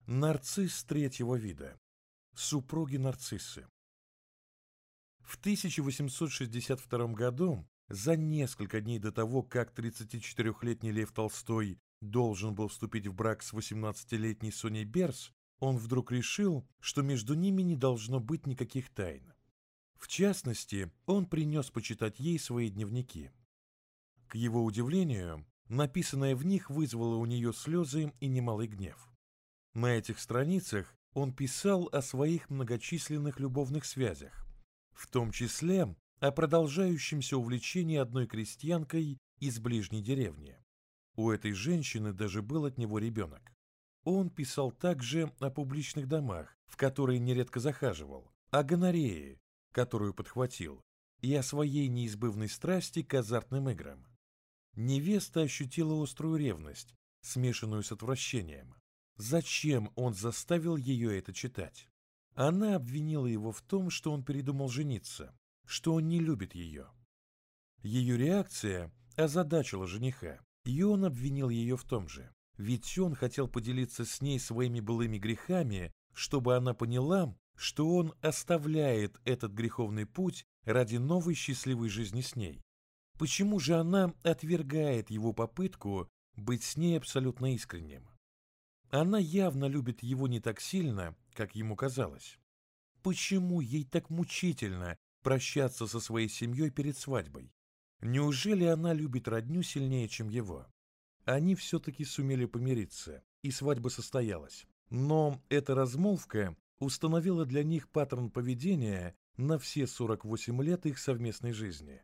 Нарцисс третьего вида. Супруги нарциссы. В 1862 году, за несколько дней до того, как 34-летний Лев Толстой должен был вступить в брак с 18-летней Соней Берс, он вдруг решил, что между ними не должно быть никаких тайн. В частности, он принес почитать ей свои дневники. К его удивлению, написанное в них вызвало у нее слезы и немалый гнев. На этих страницах он писал о своих многочисленных любовных связях, в том числе о продолжающемся увлечении одной крестьянкой из ближней деревни. У этой женщины даже был от него ребенок. Он писал также о публичных домах, в которые нередко захаживал, о гонорее, которую подхватил, и о своей неизбывной страсти к азартным играм. Невеста ощутила острую ревность, смешанную с отвращением. Зачем он заставил ее это читать? Она обвинила его в том, что он передумал жениться, что он не любит ее. Ее реакция озадачила жениха, и он обвинил ее в том же. Ведь он хотел поделиться с ней своими былыми грехами, чтобы она поняла, что он оставляет этот греховный путь ради новой счастливой жизни с ней. Почему же она отвергает его попытку быть с ней абсолютно искренним? Она явно любит его не так сильно, как ему казалось. Почему ей так мучительно прощаться со своей семьей перед свадьбой? Неужели она любит родню сильнее, чем его? Они все-таки сумели помириться, и свадьба состоялась. Но эта размолвка установила для них паттерн поведения на все 48 лет их совместной жизни.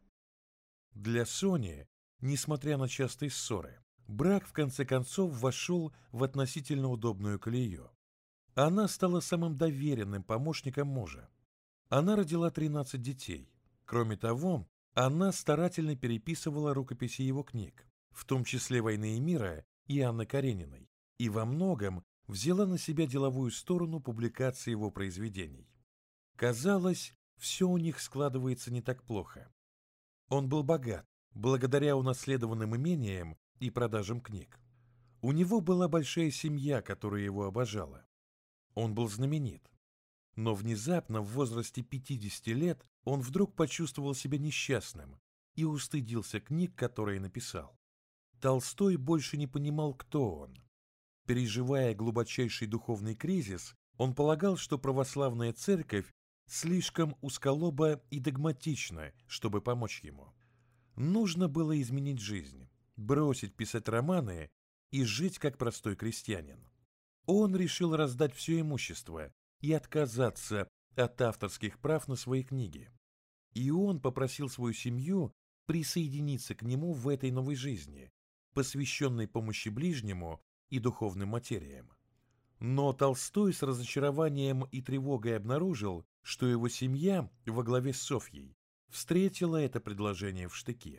Для Сони, несмотря на частые ссоры, брак в конце концов вошел в относительно удобную колею. Она стала самым доверенным помощником мужа. Она родила 13 детей. Кроме того, она старательно переписывала рукописи его книг, в том числе «Войны и мира» и Анны Карениной, и во многом взяла на себя деловую сторону публикации его произведений. Казалось, все у них складывается не так плохо. Он был богат, благодаря унаследованным имениям и продажам книг. У него была большая семья, которая его обожала. Он был знаменит. Но внезапно, в возрасте 50 лет, он вдруг почувствовал себя несчастным и устыдился книг, которые написал. Толстой больше не понимал, кто он. Переживая глубочайший духовный кризис, он полагал, что православная церковь слишком узколоба и догматична, чтобы помочь ему. Нужно было изменить жизнь, бросить писать романы и жить как простой крестьянин. Он решил раздать все имущество и отказаться от авторских прав на свои книги. И он попросил свою семью присоединиться к нему в этой новой жизни, посвященной помощи ближнему и духовным материям. Но Толстой с разочарованием и тревогой обнаружил, что его семья во главе с Софьей встретила это предложение в штыки.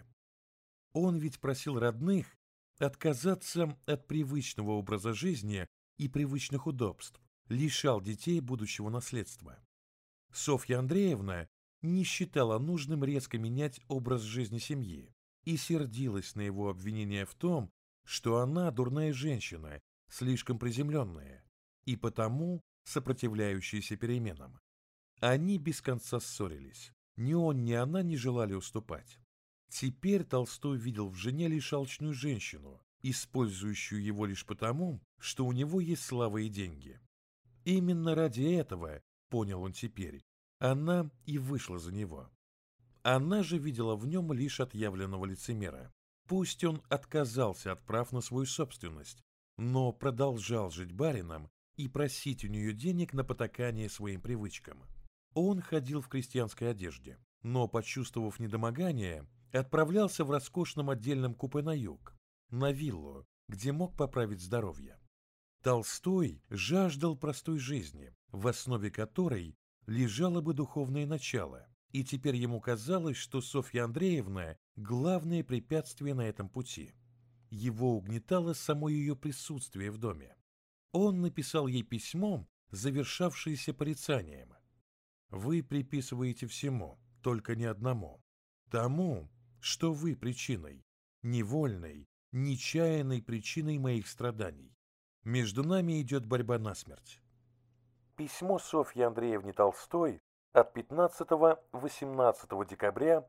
Он ведь просил родных отказаться от привычного образа жизни и привычных удобств, лишал детей будущего наследства. Софья Андреевна не считала нужным резко менять образ жизни семьи и сердилась на его обвинение в том, что она дурная женщина, слишком приземленная, и потому сопротивляющаяся переменам. Они без конца ссорились. Ни он, ни она не желали уступать. Теперь Толстой видел в жене лишь алчную женщину, использующую его лишь потому, что у него есть слава и деньги. Именно ради этого, понял он теперь, она и вышла за него. Она же видела в нем лишь отъявленного лицемера. Пусть он отказался от прав на свою собственность, но продолжал жить барином и просить у нее денег на потакание своим привычкам. Он ходил в крестьянской одежде, но, почувствовав недомогание, отправлялся в роскошном отдельном купе на юг, на виллу, где мог поправить здоровье. Толстой жаждал простой жизни, в основе которой лежало бы духовное начало, и теперь ему казалось, что Софья Андреевна – главное препятствие на этом пути. Его угнетало само ее присутствие в доме. Он написал ей письмо, завершавшееся порицанием. «Вы приписываете всему, только не одному. Тому, что вы причиной, невольной, нечаянной причиной моих страданий. Между нами идет борьба насмерть. Письмо Софьи Андреевне Толстой от 15-18 декабря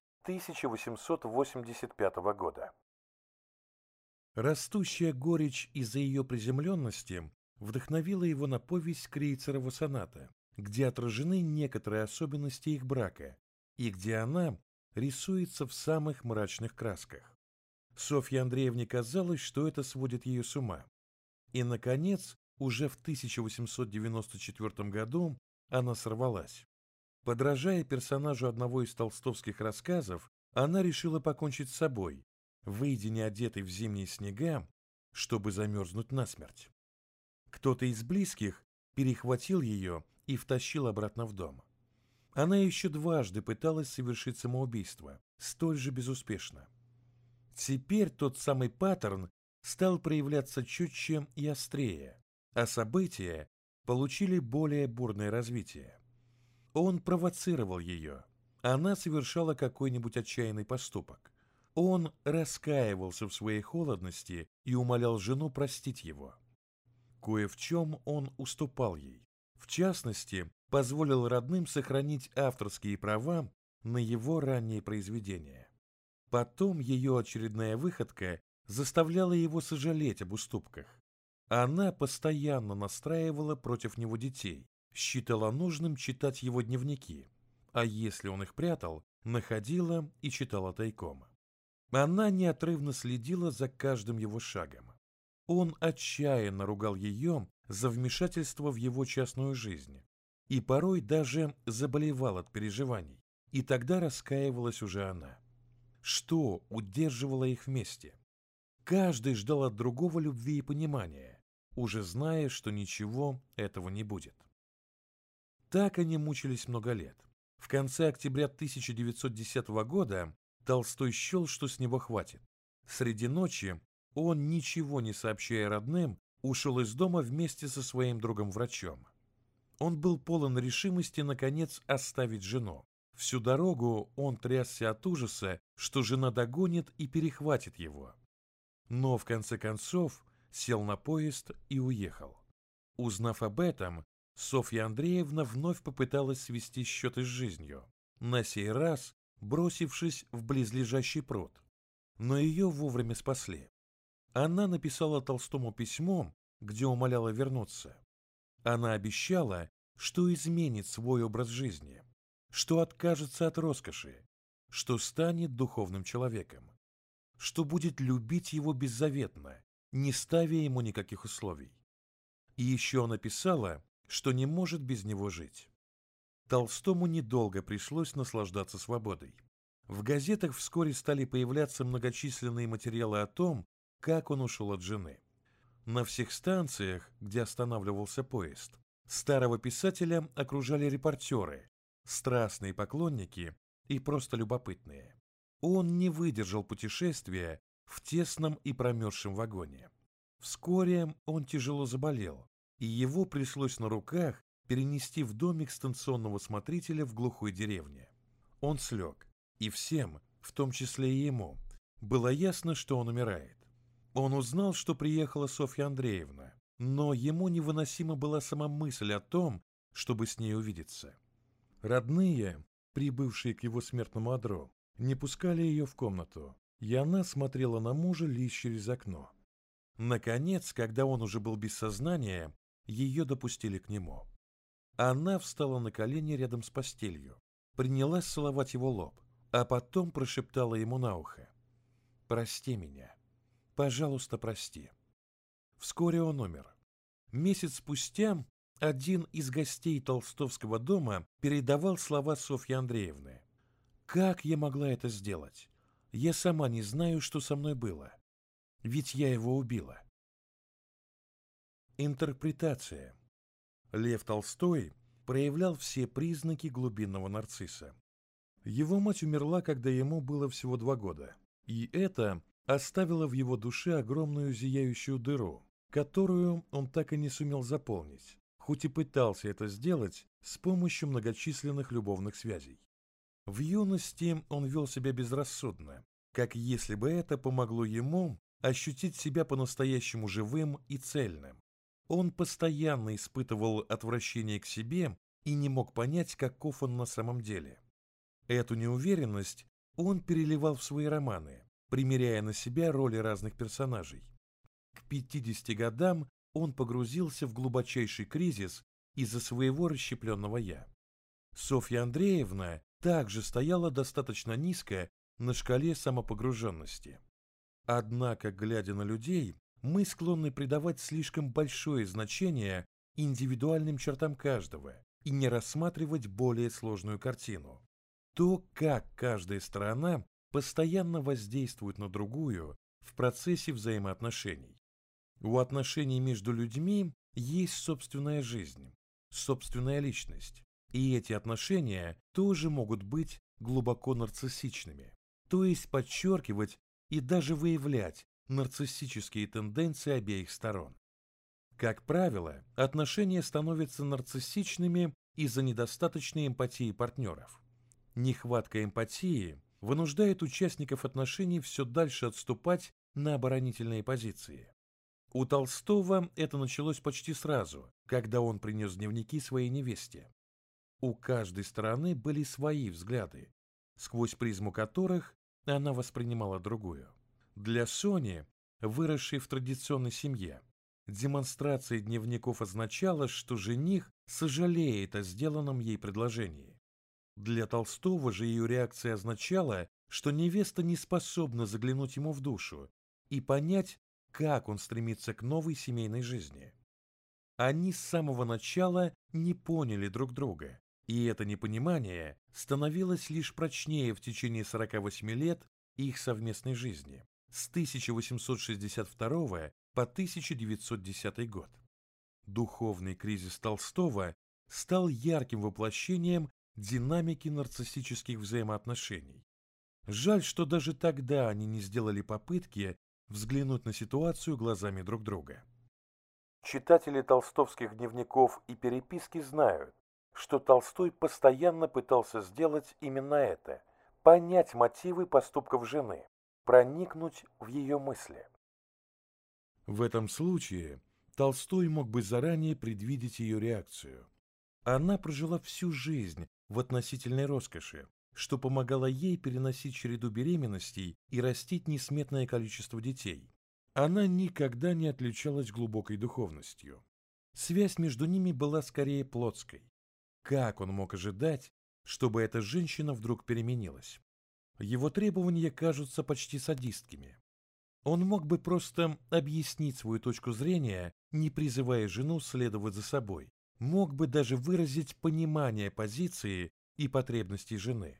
1885 года. Растущая горечь из-за ее приземленности вдохновила его на повесть Крейцерова «Соната», где отражены некоторые особенности их брака и где она рисуется в самых мрачных красках. Софье Андреевне казалось, что это сводит ее с ума. И, наконец, уже в 1894 году она сорвалась. Подражая персонажу одного из толстовских рассказов, она решила покончить с собой, выйдя неодетой в зимние снега, чтобы замерзнуть насмерть. Кто-то из близких перехватил ее и втащил обратно в дом. Она еще дважды пыталась совершить самоубийство, столь же безуспешно. Теперь тот самый паттерн стал проявляться четче и острее, а события получили более бурное развитие. Он провоцировал ее, она совершала какой-нибудь отчаянный поступок. Он раскаивался в своей холодности и умолял жену простить его. Кое в чем он уступал ей. В частности, позволил родным сохранить авторские права на его ранние произведения. Потом ее очередная выходка заставляла его сожалеть об уступках. Она постоянно настраивала против него детей, считала нужным читать его дневники, а если он их прятал, находила и читала тайком. Она неотрывно следила за каждым его шагом. Он отчаянно ругал ее за вмешательство в его частную жизнь и порой даже заболевал от переживаний, и тогда раскаивалась уже она. Что удерживало их вместе? Каждый ждал от другого любви и понимания, уже зная, что ничего этого не будет. Так они мучились много лет. В конце октября 1910 года Толстой счел, что с него хватит. Среди ночи он, ничего не сообщая родным, ушел из дома вместе со своим другом-врачом. Он был полон решимости, наконец, оставить жену. Всю дорогу он трясся от ужаса, что жена догонит и перехватит его. Но, в конце концов, сел на поезд и уехал. Узнав об этом, Софья Андреевна вновь попыталась свести счеты с жизнью, на сей раз бросившись в близлежащий пруд. Но ее вовремя спасли. Она написала Толстому письмо, где умоляла вернуться. Она обещала, что изменит свой образ жизни, что откажется от роскоши, что станет духовным человеком, что будет любить его беззаветно, не ставя ему никаких условий. И еще она писала, что не может без него жить. Толстому недолго пришлось наслаждаться свободой. В газетах вскоре стали появляться многочисленные материалы о том, как он ушел от жены. На всех станциях, где останавливался поезд, старого писателя окружали репортеры, страстные поклонники и просто любопытные. Он не выдержал путешествия в тесном и промерзшем вагоне. Вскоре он тяжело заболел, и его пришлось на руках перенести в домик станционного смотрителя в глухой деревне. Он слег, и всем, в том числе и ему, было ясно, что он умирает. Он узнал, что приехала Софья Андреевна, но ему невыносима была сама мысль о том, чтобы с ней увидеться. Родные, прибывшие к его смертному одру, не пускали ее в комнату, и она смотрела на мужа лишь через окно. Наконец, когда он уже был без сознания, ее допустили к нему. Она встала на колени рядом с постелью, принялась целовать его лоб, а потом прошептала ему на ухо: «Прости меня. Пожалуйста, прости». Вскоре он умер. Месяц спустя один из гостей Толстовского дома передавал слова Софьи Андреевны. «Как я могла это сделать? Я сама не знаю, что со мной было. Ведь я его убила». Интерпретация. Лев Толстой проявлял все признаки глубинного нарцисса. Его мать умерла, когда ему было всего 2 года, и это оставило в его душе огромную зияющую дыру, которую он так и не сумел заполнить, хоть и пытался это сделать с помощью многочисленных любовных связей. В юности он вел себя безрассудно, как если бы это помогло ему ощутить себя по-настоящему живым и цельным. Он постоянно испытывал отвращение к себе и не мог понять, каков он на самом деле. Эту неуверенность он переливал в свои романы, примеряя на себя роли разных персонажей. К 50 годам он погрузился в глубочайший кризис из-за своего расщепленного «я». Софья Андреевна также стояла достаточно низко на шкале самопогруженности. Однако, глядя на людей, мы склонны придавать слишком большое значение индивидуальным чертам каждого и не рассматривать более сложную картину. То, как каждая сторона постоянно воздействует на другую в процессе взаимоотношений. У отношений между людьми есть собственная жизнь, собственная личность, и эти отношения тоже могут быть глубоко нарциссичными, то есть подчеркивать и даже выявлять нарциссические тенденции обеих сторон. Как правило, отношения становятся нарциссичными из-за недостаточной эмпатии партнеров. Нехватка эмпатии вынуждает участников отношений все дальше отступать на оборонительные позиции. У Толстого это началось почти сразу, когда он принес дневники своей невесте. У каждой стороны были свои взгляды, сквозь призму которых она воспринимала другую. Для Сони, выросшей в традиционной семье, демонстрация дневников означала, что жених сожалеет о сделанном ей предложении. Для Толстого же ее реакция означала, что невеста не способна заглянуть ему в душу и понять, как он стремится к новой семейной жизни. Они с самого начала не поняли друг друга, и это непонимание становилось лишь прочнее в течение 48 лет их совместной жизни, с 1862 по 1910 год. Духовный кризис Толстого стал ярким воплощением динамики нарциссических взаимоотношений. Жаль, что даже тогда они не сделали попытки взглянуть на ситуацию глазами друг друга. Читатели толстовских дневников и переписки знают, что Толстой постоянно пытался сделать именно это – понять мотивы поступков жены, проникнуть в ее мысли. В этом случае Толстой мог бы заранее предвидеть ее реакцию. Она прожила всю жизнь в относительной роскоши, что помогало ей переносить череду беременностей и растить несметное количество детей. Она никогда не отличалась глубокой духовностью. Связь между ними была скорее плотской. Как он мог ожидать, чтобы эта женщина вдруг переменилась? Его требования кажутся почти садистскими. Он мог бы просто объяснить свою точку зрения, не призывая жену следовать за собой. Мог бы даже выразить понимание позиции и потребностей жены.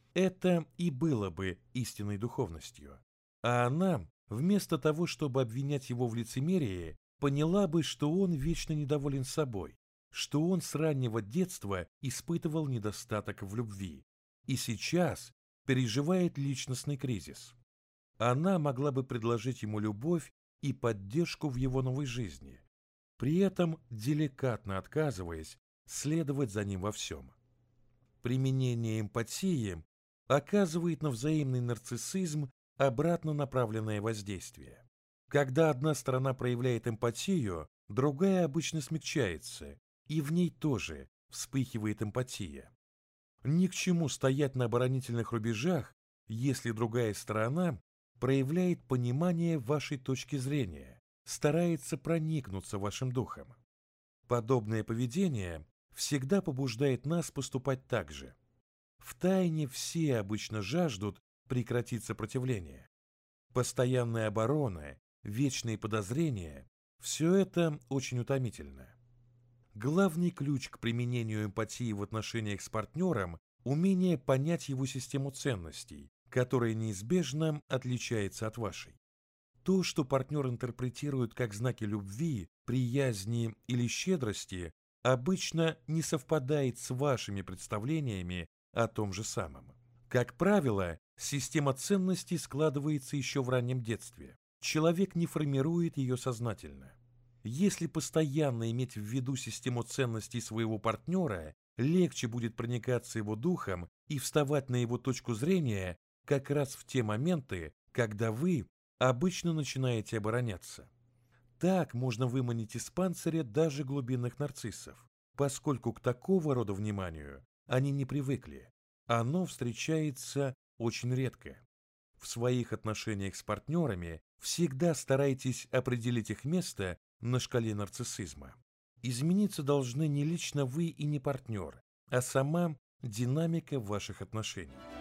Это и было бы истинной духовностью. А она, вместо того, чтобы обвинять его в лицемерии, поняла бы, что он вечно недоволен собой, что он с раннего детства испытывал недостаток в любви и сейчас переживает личностный кризис. Она могла бы предложить ему любовь и поддержку в его новой жизни, при этом деликатно отказываясь следовать за ним во всем. Применение эмпатии оказывает на взаимный нарциссизм обратно направленное воздействие. Когда одна сторона проявляет эмпатию, другая обычно смягчается, и в ней тоже вспыхивает эмпатия. Ни к чему стоять на оборонительных рубежах, если другая сторона проявляет понимание вашей точки зрения, старается проникнуться вашим духом. Подобное поведение всегда побуждает нас поступать так же. Втайне все обычно жаждут прекратить сопротивление. Постоянная оборона, вечные подозрения – все это очень утомительно. Главный ключ к применению эмпатии в отношениях с партнером – умение понять его систему ценностей, которая неизбежно отличается от вашей. То, что партнер интерпретирует как знаки любви, приязни или щедрости, обычно не совпадает с вашими представлениями о том же самом. Как правило, система ценностей складывается еще в раннем детстве. Человек не формирует ее сознательно. Если постоянно иметь в виду систему ценностей своего партнера, легче будет проникаться его духом и вставать на его точку зрения как раз в те моменты, когда вы обычно начинаете обороняться. Так можно выманить из панциря даже глубинных нарциссов, поскольку к такого рода вниманию они не привыкли. Оно встречается очень редко. В своих отношениях с партнерами всегда старайтесь определить их место на шкале нарциссизма. Измениться должны не лично вы и не партнер, а сама динамика ваших отношений.